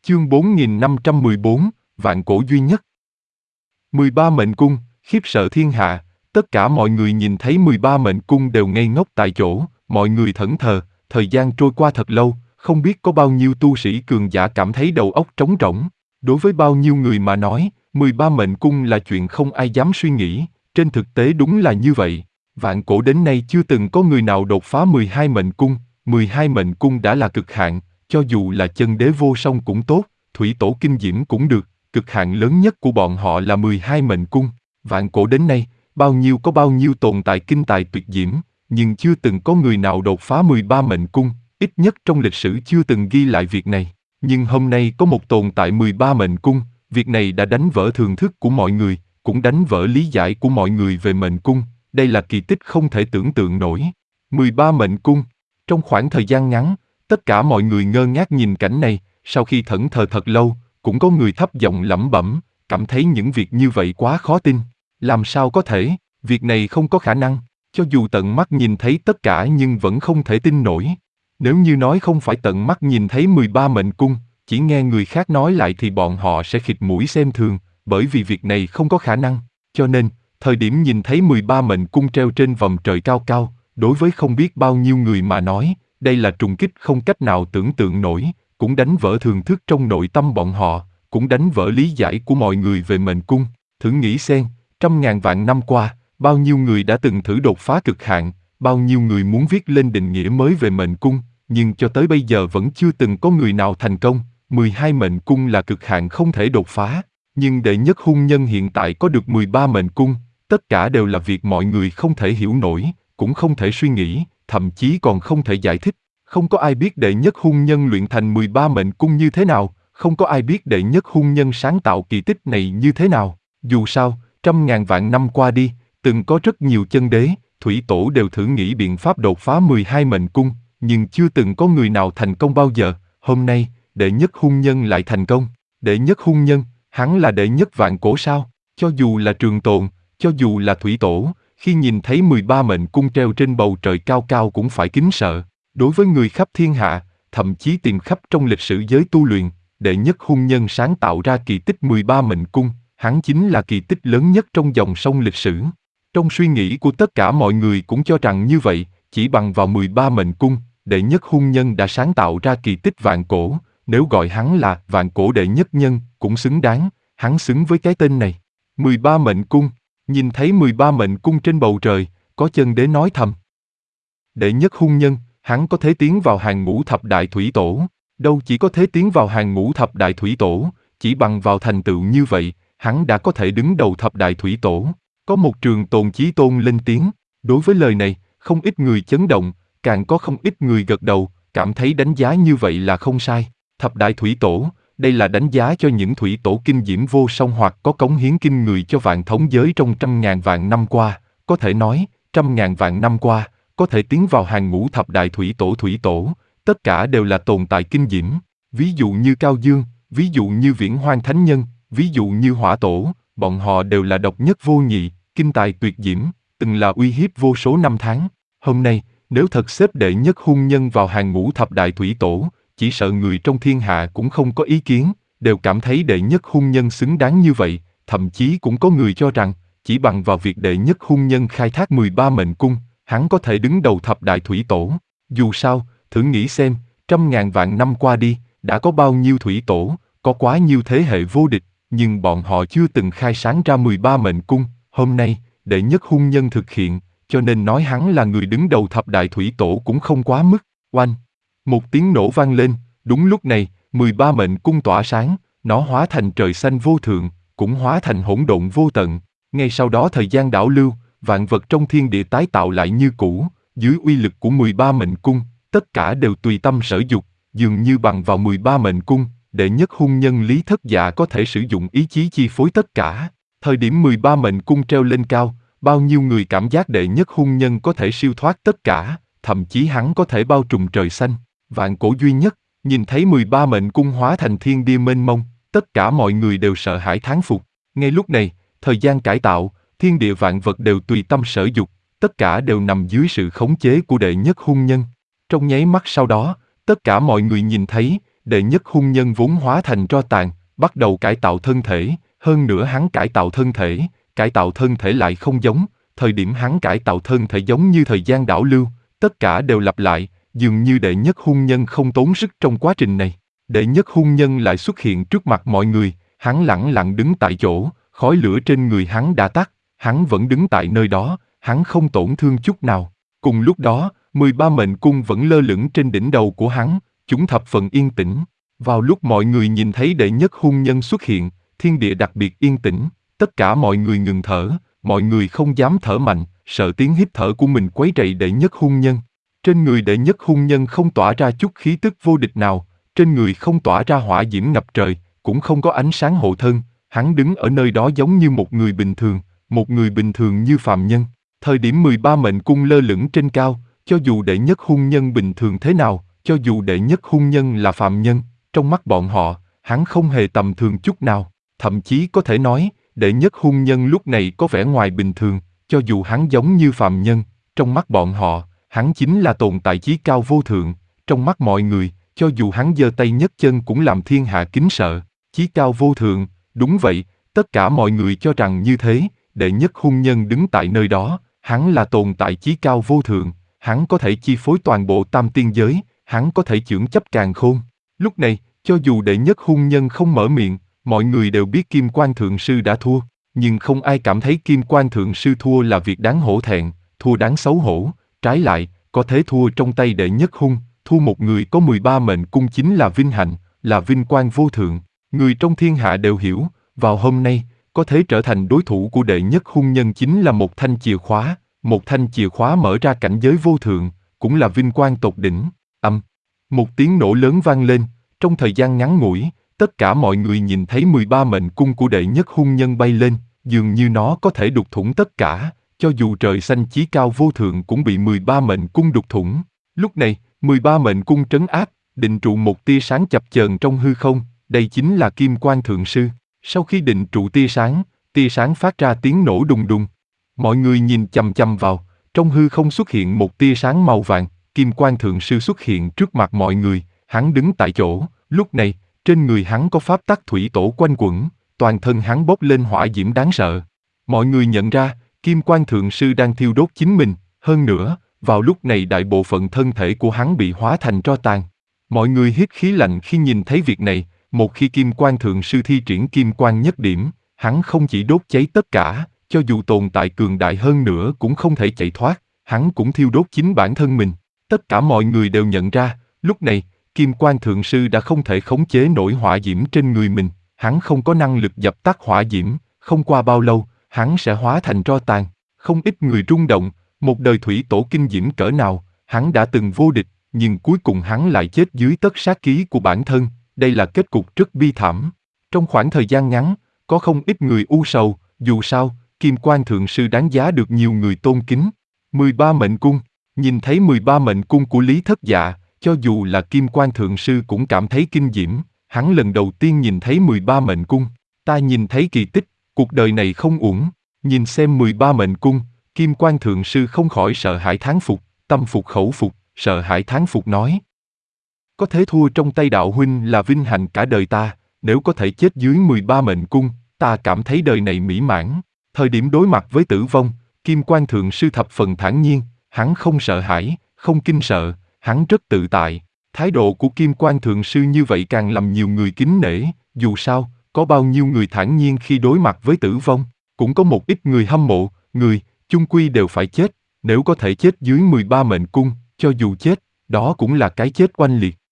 Chương 4514, Vạn cổ duy nhất. 13 mệnh cung, khiếp sợ thiên hạ, tất cả mọi người nhìn thấy 13 mệnh cung đều ngây ngốc tại chỗ, mọi người thẫn thờ, thời gian trôi qua thật lâu, không biết có bao nhiêu tu sĩ cường giả cảm thấy đầu óc trống rỗng. Đối với bao nhiêu người mà nói, 13 mệnh cung là chuyện không ai dám suy nghĩ, trên thực tế đúng là như vậy. Vạn cổ đến nay chưa từng có người nào đột phá 12 mệnh cung, 12 mệnh cung đã là cực hạn, cho dù là chân đế vô song cũng tốt, thủy tổ kinh diễm cũng được, cực hạn lớn nhất của bọn họ là 12 mệnh cung. Vạn cổ đến nay, bao nhiêu tồn tại kinh tài tuyệt diễm, nhưng chưa từng có người nào đột phá 13 mệnh cung, ít nhất trong lịch sử chưa từng ghi lại việc này. Nhưng hôm nay có một tồn tại 13 mệnh cung, việc này đã đánh vỡ thường thức của mọi người, cũng đánh vỡ lý giải của mọi người về mệnh cung, đây là kỳ tích không thể tưởng tượng nổi. 13 mệnh cung, trong khoảng thời gian ngắn, tất cả mọi người ngơ ngác nhìn cảnh này, sau khi thẫn thờ thật lâu, cũng có người thấp giọng lẩm bẩm, cảm thấy những việc như vậy quá khó tin. Làm sao có thể, việc này không có khả năng, cho dù tận mắt nhìn thấy tất cả nhưng vẫn không thể tin nổi. Nếu như nói không phải tận mắt nhìn thấy 13 mệnh cung, chỉ nghe người khác nói lại thì bọn họ sẽ khịt mũi xem thường, bởi vì việc này không có khả năng. Cho nên, thời điểm nhìn thấy 13 mệnh cung treo trên vòm trời cao cao, đối với không biết bao nhiêu người mà nói, đây là trùng kích không cách nào tưởng tượng nổi, cũng đánh vỡ thường thức trong nội tâm bọn họ, cũng đánh vỡ lý giải của mọi người về mệnh cung. Thử nghĩ xem, trăm ngàn vạn năm qua, bao nhiêu người đã từng thử đột phá cực hạn, bao nhiêu người muốn viết lên định nghĩa mới về mệnh cung, nhưng cho tới bây giờ vẫn chưa từng có người nào thành công. 12 mệnh cung là cực hạn không thể đột phá, nhưng đệ nhất hung nhân hiện tại có được 13 mệnh cung, tất cả đều là việc mọi người không thể hiểu nổi, cũng không thể suy nghĩ, thậm chí còn không thể giải thích. Không có ai biết đệ nhất hung nhân luyện thành 13 mệnh cung như thế nào, không có ai biết đệ nhất hung nhân sáng tạo kỳ tích này như thế nào. Dù sao, trăm ngàn vạn năm qua đi, từng có rất nhiều chân đế, thủy tổ đều thử nghĩ biện pháp đột phá 12 mệnh cung, nhưng chưa từng có người nào thành công bao giờ. Hôm nay, đệ nhất hung nhân lại thành công. Đệ nhất hung nhân, hắn là đệ nhất vạn cổ sao? Cho dù là Trường Tồn, cho dù là thủy tổ, khi nhìn thấy 13 mệnh cung treo trên bầu trời cao cao cũng phải kính sợ. Đối với người khắp thiên hạ, thậm chí tìm khắp trong lịch sử giới tu luyện, đệ nhất hung nhân sáng tạo ra kỳ tích 13 mệnh cung, hắn chính là kỳ tích lớn nhất trong dòng sông lịch sử. Trong suy nghĩ của tất cả mọi người cũng cho rằng như vậy, chỉ bằng vào 13 mệnh cung, đệ nhất hung nhân đã sáng tạo ra kỳ tích vạn cổ, nếu gọi hắn là vạn cổ đệ nhất nhân, cũng xứng đáng, hắn xứng với cái tên này. 13 mệnh cung, nhìn thấy 13 mệnh cung trên bầu trời, có chân đế nói thầm. Đệ nhất hung nhân, hắn có thể tiến vào hàng ngũ thập đại thủy tổ, đâu chỉ có thể tiến vào hàng ngũ thập đại thủy tổ, chỉ bằng vào thành tựu như vậy, hắn đã có thể đứng đầu thập đại thủy tổ. Có một Trường Tồn Chí Tôn lên tiếng, đối với lời này, không ít người chấn động, càng có không ít người gật đầu, cảm thấy đánh giá như vậy là không sai. Thập đại thủy tổ, đây là đánh giá cho những thủy tổ kinh diễm vô song hoặc có cống hiến kinh người cho vạn thống giới trong trăm ngàn vạn năm qua, có thể nói, trăm ngàn vạn năm qua, có thể tiến vào hàng ngũ thập đại thủy tổ, tất cả đều là tồn tại kinh diễm. Ví dụ như Cao Dương, ví dụ như Viễn Hoang Thánh Nhân, ví dụ như Hỏa Tổ, bọn họ đều là độc nhất vô nhị, kinh tài tuyệt diễm, từng là uy hiếp vô số năm tháng. Hôm nay, nếu thật xếp đệ nhất hung nhân vào hàng ngũ thập đại thủy tổ, chỉ sợ người trong thiên hạ cũng không có ý kiến, đều cảm thấy đệ nhất hung nhân xứng đáng như vậy, thậm chí cũng có người cho rằng, chỉ bằng vào việc đệ nhất hung nhân khai thác 13 mệnh cung, hắn có thể đứng đầu thập đại thủy tổ. Dù sao, thử nghĩ xem, trăm ngàn vạn năm qua đi, đã có bao nhiêu thủy tổ, có quá nhiều thế hệ vô địch, nhưng bọn họ chưa từng khai sáng ra 13 mệnh cung. Hôm nay, đệ nhất hung nhân thực hiện, cho nên nói hắn là người đứng đầu thập đại thủy tổ cũng không quá mức. Oanh! Một tiếng nổ vang lên, đúng lúc này, 13 mệnh cung tỏa sáng, nó hóa thành trời xanh vô thượng, cũng hóa thành hỗn độn vô tận. Ngay sau đó thời gian đảo lưu, vạn vật trong thiên địa tái tạo lại như cũ, dưới uy lực của 13 mệnh cung, tất cả đều tùy tâm sở dục, dường như bằng vào 13 mệnh cung, đệ nhất hung nhân Lý Thất Dạ có thể sử dụng ý chí chi phối tất cả. Thời điểm 13 mệnh cung treo lên cao, bao nhiêu người cảm giác đệ nhất hung nhân có thể siêu thoát tất cả, thậm chí hắn có thể bao trùm trời xanh. Vạn cổ duy nhất, nhìn thấy 13 mệnh cung hóa thành thiên địa mênh mông, tất cả mọi người đều sợ hãi thán phục. Ngay lúc này, thời gian cải tạo, thiên địa vạn vật đều tùy tâm sở dục, tất cả đều nằm dưới sự khống chế của đệ nhất hung nhân. Trong nháy mắt sau đó, tất cả mọi người nhìn thấy, đệ nhất hung nhân vốn hóa thành tro tàn, bắt đầu cải tạo thân thể, hơn nữa hắn cải tạo thân thể lại không giống, thời điểm hắn cải tạo thân thể giống như thời gian đảo lưu, tất cả đều lặp lại, dường như đệ nhất hung nhân không tốn sức trong quá trình này. Đệ nhất hung nhân lại xuất hiện trước mặt mọi người, hắn lẳng lặng đứng tại chỗ, khói lửa trên người hắn đã tắt, hắn vẫn đứng tại nơi đó, hắn không tổn thương chút nào. Cùng lúc đó, 13 mệnh cung vẫn lơ lửng trên đỉnh đầu của hắn, chúng thập phần yên tĩnh. Vào lúc mọi người nhìn thấy đệ nhất hung nhân xuất hiện, thiên địa đặc biệt yên tĩnh, tất cả mọi người ngừng thở, mọi người không dám thở mạnh, sợ tiếng hít thở của mình quấy rầy đệ nhất hung nhân. Trên người đệ nhất hung nhân không tỏa ra chút khí tức vô địch nào, trên người không tỏa ra hỏa diễm ngập trời, cũng không có ánh sáng hộ thân, hắn đứng ở nơi đó giống như một người bình thường như phàm nhân. Thời điểm 13 mệnh cung lơ lửng trên cao, cho dù đệ nhất hung nhân bình thường thế nào, cho dù đệ nhất hung nhân là phàm nhân, trong mắt bọn họ, hắn không hề tầm thường chút nào, thậm chí có thể nói, đệ nhất hung nhân lúc này có vẻ ngoài bình thường, cho dù hắn giống như phàm nhân, trong mắt bọn họ, hắn chính là tồn tại chí cao vô thượng, trong mắt mọi người, cho dù hắn giơ tay nhấc chân cũng làm thiên hạ kính sợ, chí cao vô thượng, đúng vậy, tất cả mọi người cho rằng như thế, đệ nhất hung nhân đứng tại nơi đó, hắn là tồn tại chí cao vô thượng, hắn có thể chi phối toàn bộ tam tiên giới, hắn có thể chưởng chấp càn khôn. Lúc này, cho dù đệ nhất hung nhân không mở miệng, mọi người đều biết Kim Quan Thượng Sư đã thua, nhưng không ai cảm thấy Kim Quan Thượng Sư thua là việc đáng hổ thẹn, thua đáng xấu hổ, trái lại, có thế thua trong tay đệ nhất hung, thua một người có 13 mệnh cung chính là vinh hạnh, là vinh quang vô thượng, người trong thiên hạ đều hiểu, vào hôm nay, có thể trở thành đối thủ của đệ nhất hung nhân chính là một thanh chìa khóa mở ra cảnh giới vô thượng, cũng là vinh quang tột đỉnh. Một tiếng nổ lớn vang lên, trong thời gian ngắn ngủi, tất cả mọi người nhìn thấy 13 mệnh cung của đệ nhất hung nhân bay lên, dường như nó có thể đục thủng tất cả, cho dù trời xanh chí cao vô thượng cũng bị 13 mệnh cung đục thủng. Lúc này, 13 mệnh cung trấn áp, định trụ một tia sáng chập chờn trong hư không, đây chính là Kim Quan Thượng Sư. Sau khi định trụ tia sáng phát ra tiếng nổ đùng đùng. Mọi người nhìn chằm chằm vào, trong hư không xuất hiện một tia sáng màu vàng, Kim Quan Thượng Sư xuất hiện trước mặt mọi người, hắn đứng tại chỗ, lúc này, trên người hắn có pháp tắc thủy tổ quanh quẩn, toàn thân hắn bốc lên hỏa diễm đáng sợ. Mọi người nhận ra, Kim Quan Thượng Sư đang thiêu đốt chính mình, hơn nữa, vào lúc này đại bộ phận thân thể của hắn bị hóa thành tro tàn. Mọi người hít khí lạnh khi nhìn thấy việc này, một khi Kim Quan Thượng Sư thi triển Kim Quan nhất điểm, hắn không chỉ đốt cháy tất cả, cho dù tồn tại cường đại hơn nữa cũng không thể chạy thoát, hắn cũng thiêu đốt chính bản thân mình. Tất cả mọi người đều nhận ra, lúc này, Kim Quan Thượng Sư đã không thể khống chế nổi hỏa diễm trên người mình, hắn không có năng lực dập tắt hỏa diễm, không qua bao lâu, hắn sẽ hóa thành tro tàn. Không ít người rung động, một đời thủy tổ kinh diễm cỡ nào, hắn đã từng vô địch, nhưng cuối cùng hắn lại chết dưới tất sát ký của bản thân, đây là kết cục rất bi thảm. Trong khoảng thời gian ngắn, có không ít người u sầu, dù sao, Kim Quan Thượng Sư đáng giá được nhiều người tôn kính. 13 mệnh cung, nhìn thấy 13 mệnh cung của Lý Thất Dạ, cho dù là Kim Quan Thượng Sư cũng cảm thấy kinh diễm, hắn lần đầu tiên nhìn thấy 13 mệnh cung, ta nhìn thấy kỳ tích, cuộc đời này không uổng, nhìn xem 13 mệnh cung, Kim Quan Thượng Sư không khỏi sợ hãi thán phục, tâm phục khẩu phục, sợ hãi thán phục nói. Có thể thua trong tay đạo huynh là vinh hạnh cả đời ta, nếu có thể chết dưới 13 mệnh cung, ta cảm thấy đời này mỹ mãn. Thời điểm đối mặt với tử vong, Kim Quan Thượng Sư thập phần thản nhiên, hắn không sợ hãi, không kinh sợ, hắn rất tự tại. Thái độ của Kim Quan Thượng Sư như vậy càng làm nhiều người kính nể, dù sao, có bao nhiêu người thản nhiên khi đối mặt với tử vong, cũng có một ít người hâm mộ, người, chung quy đều phải chết, nếu có thể chết dưới 13 mệnh cung, cho dù chết, đó cũng là cái chết oanh liệt.